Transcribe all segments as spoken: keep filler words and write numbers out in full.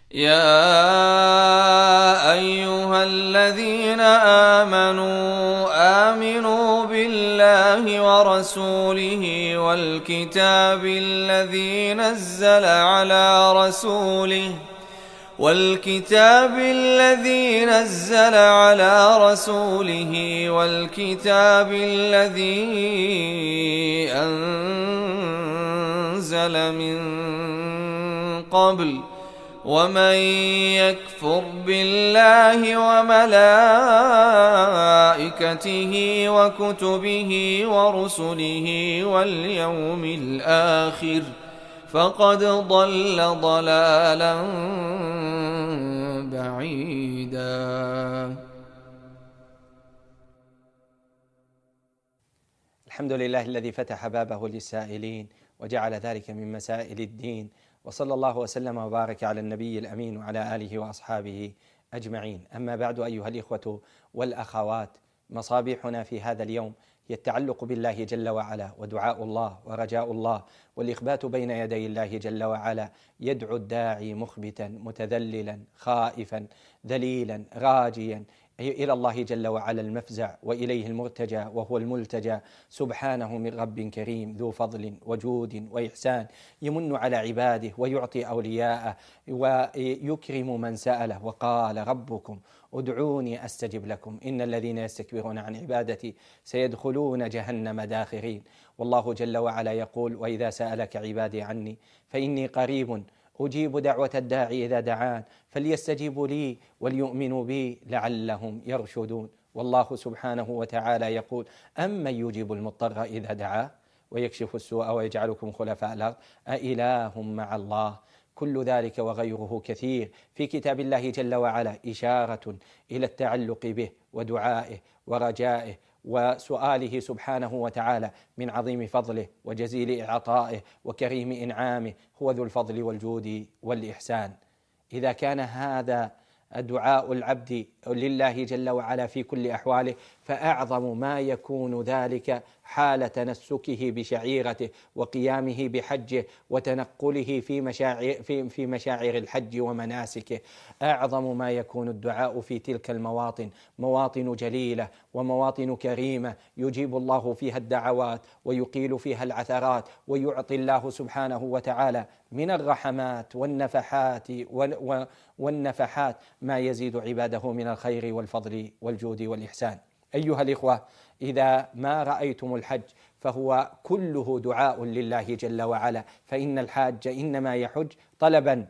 يا أيها الذين آمنوا آمنوا بالله ورسوله والكتاب الذي نزل على رسوله والكتاب الذي نزل على رسوله والكتاب الذي أنزل من قبل ومن يكفر بالله وملائكته وكتبه ورسله واليوم الآخر فقد ضل ضلالا بعيدا. الحمد لله الذي فتح بابه للسائلين وجعل ذلك من مسائل الدين، وصلى الله وسلم وبارك على النبي الأمين وعلى آله وأصحابه أجمعين. أما بعد، أيها الإخوة والأخوات، مصابيحنا في هذا اليوم هي التعلق بالله جل وعلا، ودعاء الله ورجاء الله، والإخبات بين يدي الله جل وعلا. يدعو الداعي مخبتا متذللا خائفا ذليلا راجيا إلى الله جل وعلا المفزع، وإليه المرتجى وهو الملتجى، سبحانه من رب كريم ذو فضل وجود وإحسان، يمن على عباده ويعطي أولياءه ويكرم من سأله. وقال ربكم ادعوني أستجب لكم إن الذين يستكبرون عن عبادتي سيدخلون جهنم داخرين. والله جل وعلا يقول: وإذا سألك عبادي عني فإني قريب أجيب دعوة الداعي إذا دعان فليستجيبوا لي وليؤمنوا بي لعلهم يرشدون. والله سبحانه وتعالى يقول: أمن يجيب المضطر إذا دعاه ويكشف السوء ويجعلكم خلفاء الأرض أإله مع الله. كل ذلك وغيره كثير في كتاب الله جل وعلا إشارة إلى التعلق به ودعائه ورجائه وسؤاله سبحانه وتعالى من عظيم فضله وجزيل إعطائه وكريم إنعامه. هو ذو الفضل والجود والإحسان. إذا كان هذا دعاء العبد لله جل وعلا في كل أحواله، فأعظم ما يكون ذلك حال تنسكه بشعيرته وقيامه بحجه وتنقله في مشاعر, في, في مشاعر الحج ومناسكه. أعظم ما يكون الدعاء في تلك المواطن، مواطن جليلة ومواطن كريمة يجيب الله فيها الدعوات ويقيل فيها العثرات، ويعطي الله سبحانه وتعالى من الرحمات والنفحات والنفحات ما يزيد عباده من الخير والفضل والجود والإحسان. أيها الإخوة، إذا ما رأيتم الحج فهو كله دعاء لله جل وعلا، فإن الحاج إنما يحج طلبا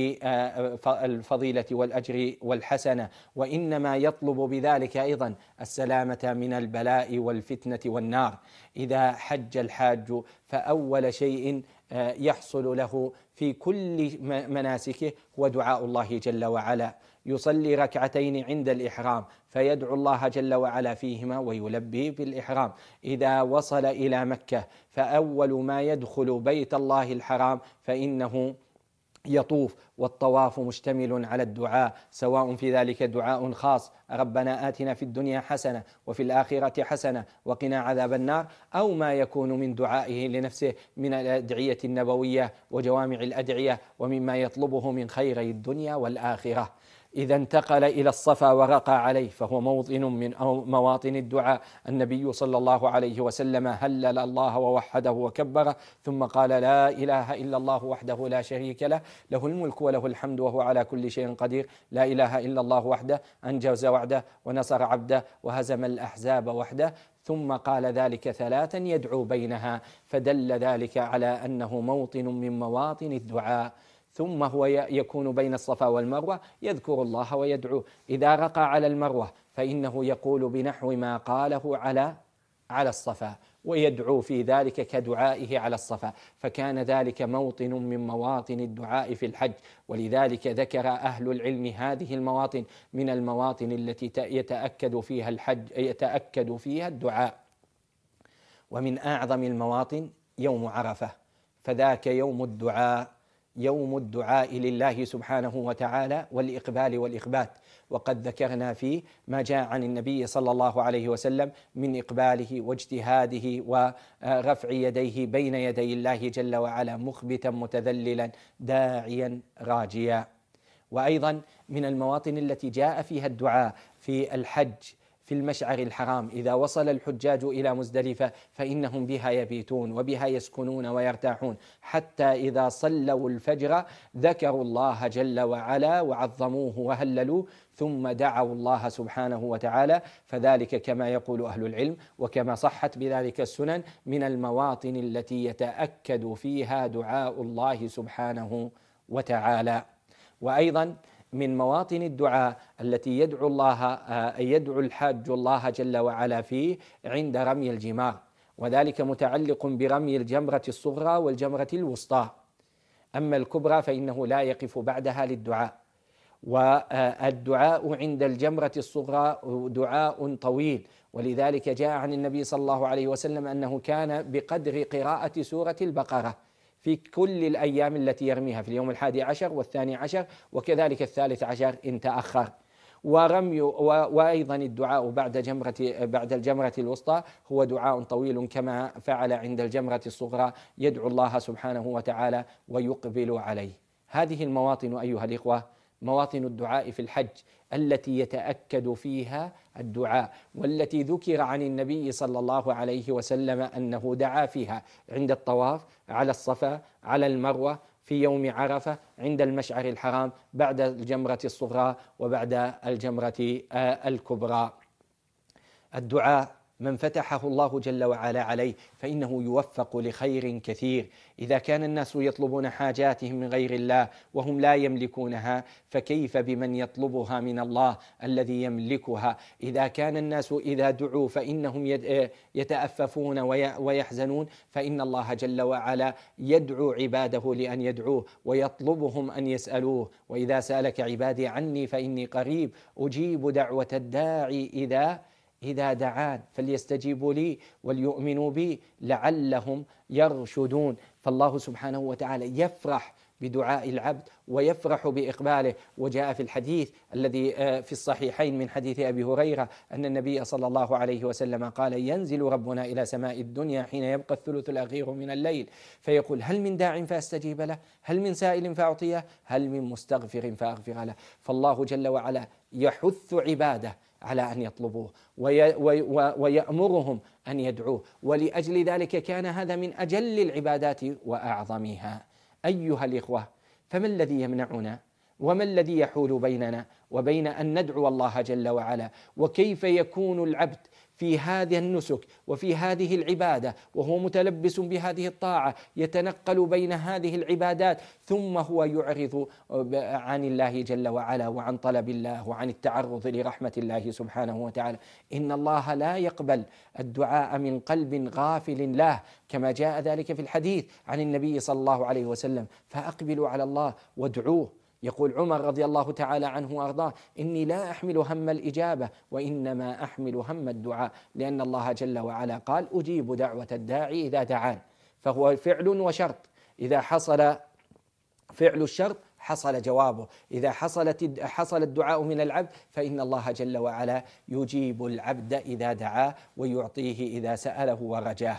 للفضيلة والأجر والحسنة، وإنما يطلب بذلك أيضا السلامة من البلاء والفتنة والنار. إذا حج الحاج فأول شيء يحصل له في كل مناسكه هو دعاء الله جل وعلا. يصلي ركعتين عند الإحرام فيدعو الله جل وعلا فيهما ويلبي بالإحرام. إذا وصل إلى مكة فأول ما يدخل بيت الله الحرام فإنه يطوف، والطواف مشتمل على الدعاء، سواء في ذلك دعاء خاص: ربنا آتنا في الدنيا حسنة وفي الآخرة حسنة وقنا عذاب النار، أو ما يكون من دعائه لنفسه من الأدعية النبوية وجوامع الأدعية ومما يطلبه من خيري الدنيا والآخرة. إذا انتقل إلى الصفا ورقى عليه فهو موطن من مواطن الدعاء. النبي صلى الله عليه وسلم هلل الله ووحده وكبره، ثم قال: لا إله إلا الله وحده لا شريك له، له الملك وله الحمد وهو على كل شيء قدير. لا إله إلا الله وحده أنجز وعده ونصر عبده وهزم الأحزاب وحده. ثم قال ذلك ثلاثا يدعو بينها، فدل ذلك على أنه موطن من مواطن الدعاء. ثم هو يكون بين الصفا والمروة يذكر الله ويدعو. إذا رقى على المروة فإنه يقول بنحو ما قاله على على الصفا، ويدعو في ذلك كدعائه على الصفا، فكان ذلك موطن من مواطن الدعاء في الحج. ولذلك ذكر أهل العلم هذه المواطن من المواطن التي يتأكد فيها الحج يتأكد فيها الدعاء. ومن أعظم المواطن يوم عرفة، فذاك يوم الدعاء، يوم الدعاء لله سبحانه وتعالى والإقبال والإخبات. وقد ذكرنا فيه ما جاء عن النبي صلى الله عليه وسلم من إقباله واجتهاده ورفع يديه بين يدي الله جل وعلا مخبتا متذللا داعيا راجيا. وأيضا من المواطن التي جاء فيها الدعاء في الحج في المشعر الحرام، إذا وصل الحجاج إلى مزدلفة فإنهم بها يبيتون وبها يسكنون ويرتاحون، حتى إذا صلوا الفجر ذكروا الله جل وعلا وعظموه وهللوه، ثم دعوا الله سبحانه وتعالى. فذلك كما يقول أهل العلم وكما صحت بذلك السنن من المواطن التي يتأكد فيها دعاء الله سبحانه وتعالى. وأيضا من مواطن الدعاء التي يدعو الله يدعو الحاج الله جل وعلا فيه عند رمي الجمار، وذلك متعلق برمي الجمرة الصغرى والجمرة الوسطى. أما الكبرى فإنه لا يقف بعدها للدعاء. والدعاء عند الجمرة الصغرى دعاء طويل، ولذلك جاء عن النبي صلى الله عليه وسلم أنه كان بقدر قراءة سورة البقرة في كل الأيام التي يرميها، في اليوم الحادي عشر والثاني عشر وكذلك الثالث عشر إن تأخر. ورمي وأيضا الدعاء بعد جمرة بعد الجمرة الوسطى هو دعاء طويل كما فعل عند الجمرة الصغرى، يدعو الله سبحانه وتعالى ويقبل عليه. هذه المواطن أيها الإخوة مواطن الدعاء في الحج التي يتأكد فيها الدعاء، والتي ذكر عن النبي صلى الله عليه وسلم أنه دعا فيها عند الطواف على الصفا على المروة في يوم عرفة عند المشعر الحرام بعد الجمرة الصغرى وبعد الجمرة الكبرى. الدعاء من فتحه الله جل وعلا عليه فإنه يوفق لخير كثير. إذا كان الناس يطلبون حاجاتهم من غير الله وهم لا يملكونها، فكيف بمن يطلبها من الله الذي يملكها؟ إذا كان الناس إذا دعوا فإنهم يتأففون ويحزنون، فإن الله جل وعلا يدعو عباده لأن يدعوه ويطلبهم أن يسألوه. وإذا سألك عبادي عني فإني قريب أجيب دعوة الداعي إذا إذا دعان فليستجيبوا لي وليؤمنوا بي لعلهم يرشدون. فالله سبحانه وتعالى يفرح بدعاء العبد ويفرح بإقباله. وجاء في الحديث الذي في الصحيحين من حديث أبي هريرة أن النبي صلى الله عليه وسلم قال: ينزل ربنا إلى سماء الدنيا حين يبقى الثلث الأخير من الليل فيقول: هل من داع فأستجيب له؟ هل من سائل فأعطيه؟ هل من مستغفر فأغفر له؟ فالله جل وعلا يحث عباده على أن يطلبوه ويأمرهم أن يدعوه، ولأجل ذلك كان هذا من أجل العبادات وأعظمها. أيها الإخوة، فما الذي يمنعنا وما الذي يحول بيننا وبين أن ندعو الله جل وعلا؟ وكيف يكون العبد في هذا النسك وفي هذه العبادة وهو متلبس بهذه الطاعة يتنقل بين هذه العبادات ثم هو يعرض عن الله جل وعلا وعن طلب الله وعن التعرض لرحمة الله سبحانه وتعالى؟ إن الله لا يقبل الدعاء من قلب غافل له، كما جاء ذلك في الحديث عن النبي صلى الله عليه وسلم: فأقبلوا على الله وادعوه. يقول عمر رضي الله تعالى عنه وأرضاه: إني لا أحمل هم الإجابة وإنما أحمل هم الدعاء، لأن الله جل وعلا قال: أجيب دعوة الداعي إذا دعان. فهو فعل وشرط، إذا حصل فعل الشرط حصل جوابه، إذا حصلت حصل الدعاء من العبد فإن الله جل وعلا يجيب العبد إذا دعاه ويعطيه إذا سأله ورجاه.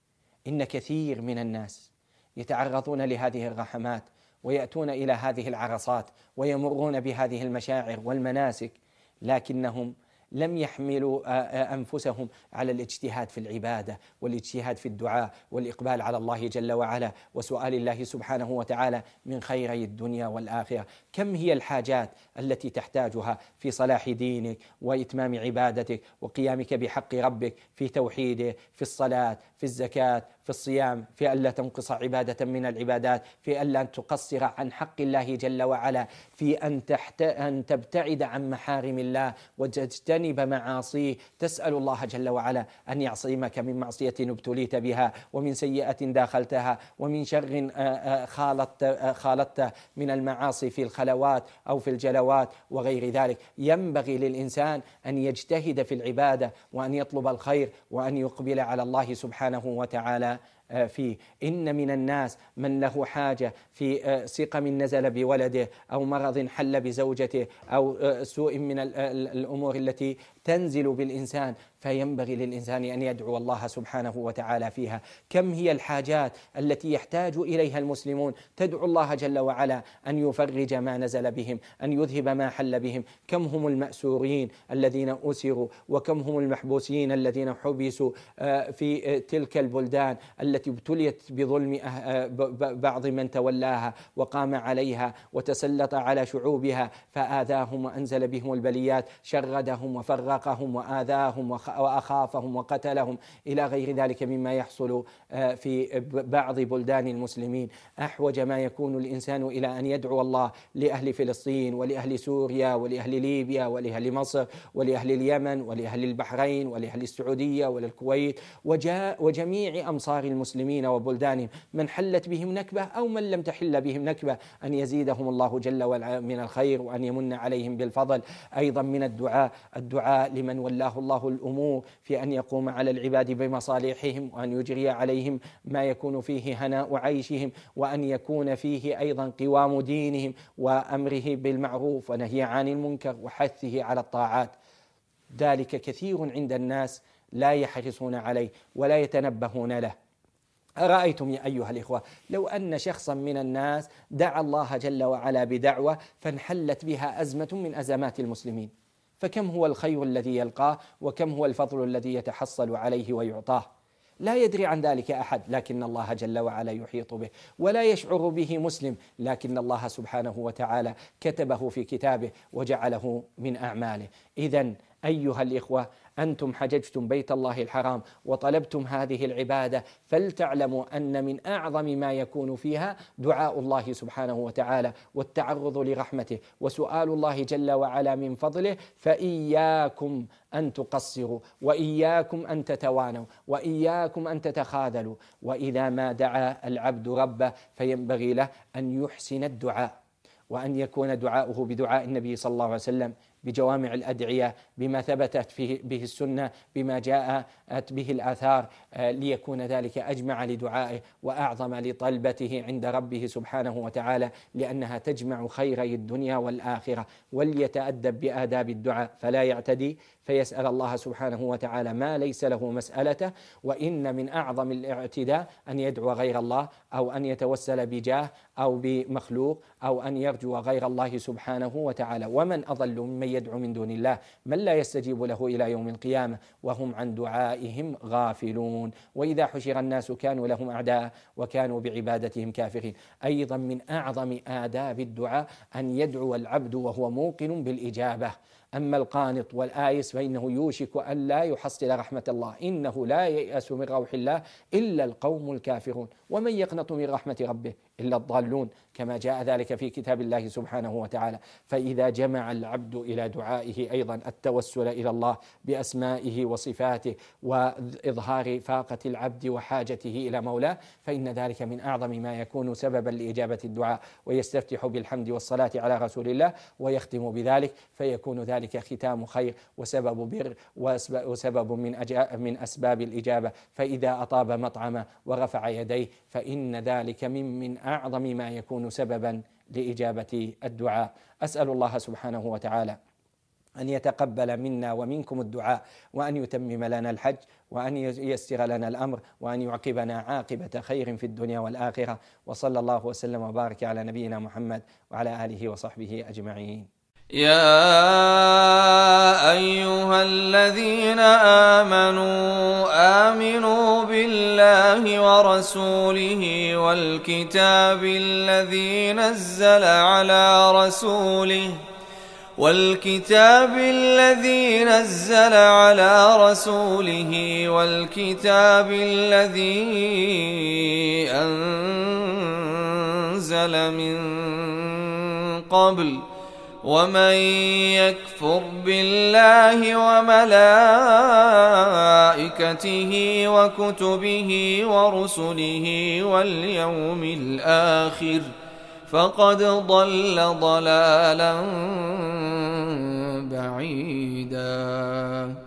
إن كثير من الناس يتعرضون لهذه الرحمات ويأتون إلى هذه العرصات ويمرون بهذه المشاعر والمناسك، لكنهم لم يحملوا أنفسهم على الاجتهاد في العبادة والاجتهاد في الدعاء والإقبال على الله جل وعلا وسؤال الله سبحانه وتعالى من خيري الدنيا والآخرة. كم هي الحاجات التي تحتاجها في صلاح دينك وإتمام عبادتك وقيامك بحق ربك في توحيده، في الصلاة، في الزكاة، في الصيام، في ألا تنقص عبادة من العبادات، في ألا تقصر عن حق الله جل وعلا، في أن, تحت... أن تبتعد عن محارم الله وتجتنب معاصيه. تسأل الله جل وعلا أن يعصمك من معصية ابتليت بها ومن سيئة داخلتها ومن شر خالطت خالطته من المعاصي في الخلوات أو في الجلوات وغير ذلك. ينبغي للإنسان أن يجتهد في العبادة وأن يطلب الخير وأن يقبل على الله سبحانه وتعالى فيه. إن من الناس من له حاجة في سقم نزل بولده أو مرض حل بزوجته أو سوء من الأمور التي تنزل بالإنسان، فينبغي للإنسان أن يدعو الله سبحانه وتعالى فيها. كم هي الحاجات التي يحتاج إليها المسلمون، تدعو الله جل وعلا أن يفرج ما نزل بهم، أن يذهب ما حل بهم. كم هم المأسورين الذين أسروا، وكم هم المحبوسين الذين حبسوا في تلك البلدان التي ابتليت بظلم بعض من تولاها وقام عليها وتسلط على شعوبها فآذاهم وأنزل بهم البليات، شردهم وفرقهم وآذاهم وأخافهم وقتلهم إلى غير ذلك مما يحصل في بعض بلدان المسلمين. أحوج ما يكون الإنسان إلى أن يدعو الله لأهل فلسطين ولأهل سوريا ولأهل ليبيا ولأهل مصر ولأهل اليمن ولأهل البحرين ولأهل السعودية وللكويت وجميع أمصار المسلمين وبلدانهم، من حلت بهم نكبة أو من لم تحل بهم نكبة، أن يزيدهم الله جل وعلا من الخير وأن يمن عليهم بالفضل. أيضا من الدعاء الدعاء لمن ولاه الله الأمور في أن يقوم على العباد بمصالحهم وأن يجري عليهم ما يكون فيه هناء عيشهم، وأن يكون فيه أيضا قوام دينهم وأمره بالمعروف ونهي عن المنكر وحثه على الطاعات. ذلك كثير عند الناس لا يحرصون عليه ولا يتنبهون له. أرأيتم يا أيها الإخوة لو أن شخصا من الناس دعا الله جل وعلا بدعوة فانحلت بها أزمة من أزمات المسلمين، فكم هو الخير الذي يلقاه وكم هو الفضل الذي يتحصل عليه ويعطاه. لا يدري عن ذلك أحد، لكن الله جل وعلا يحيط به، ولا يشعر به مسلم، لكن الله سبحانه وتعالى كتبه في كتابه وجعله من أعماله. إذن أيها الإخوة، أنتم حججتم بيت الله الحرام وطلبتم هذه العبادة، فلتعلموا أن من أعظم ما يكون فيها دعاء الله سبحانه وتعالى والتعرض لرحمته وسؤال الله جل وعلا من فضله. فإياكم أن تقصروا وإياكم أن تتوانوا وإياكم أن تتخاذلوا. وإذا ما دعا العبد ربه فينبغي له أن يحسن الدعاء، وأن يكون دعاؤه بدعاء النبي صلى الله عليه وسلم، بجوامع الأدعية، بما ثبتت فيه به السنة، بما جاءت به الآثار، ليكون ذلك أجمع لدعائه وأعظم لطلبته عند ربه سبحانه وتعالى، لأنها تجمع خيري الدنيا والآخرة. وليتأدب بآداب الدعاء فلا يعتدي فيسأل الله سبحانه وتعالى ما ليس له مسألته. وإن من أعظم الاعتداء أن يدعو غير الله أو أن يتوسل بجاه أو بمخلوق أو أن يرجو غير الله سبحانه وتعالى. ومن أضل ممن يدعو من دون الله من لا يستجيب له إلى يوم القيامة وهم عن دعائهم غافلون. وإذا حشر الناس كانوا لهم أعداء وكانوا بعبادتهم كافرين. أيضا من أعظم آداب الدعاء أن يدعو العبد وهو موقن بالإجابة. أما القانط والآيس فإنه يوشك أن لا يحصل رحمة الله، إنه لا ييأس من روح الله إلا القوم الكافرون، ومن يقنط من رحمة ربه إلا الضالون، كما جاء ذلك في كتاب الله سبحانه وتعالى. فإذا جمع العبد إلى دعائه أيضا التوسل إلى الله بأسمائه وصفاته وإظهار فاقة العبد وحاجته إلى مولاه، فإن ذلك من أعظم ما يكون سببا لإجابة الدعاء. ويستفتح بالحمد والصلاة على رسول الله ويختم بذلك، فيكون ذلك ختام خير وسبب بر وسبب من, من أسباب الإجابة. فإذا أطاب مطعمه ورفع يديه فإن ذلك من, من أعظم ما يكون سببا لإجابة الدعاء. أسأل الله سبحانه وتعالى أن يتقبل منا ومنكم الدعاء، وأن يتمم لنا الحج، وأن ييسر لنا الأمر، وأن يعقبنا عاقبة خير في الدنيا والآخرة. وصلى الله وسلم وبارك على نبينا محمد وعلى آله وصحبه أجمعين. يا أيها الذين آمنوا آمنوا بالله ورسوله والكتاب الذي نزل على رسوله والكتاب الذي نزل على رسوله والكتاب الذي أنزل من قبل، ومن يكفر بالله وملائكته وكتبه ورسله واليوم الآخر فقد ضل ضلالا بعيدا.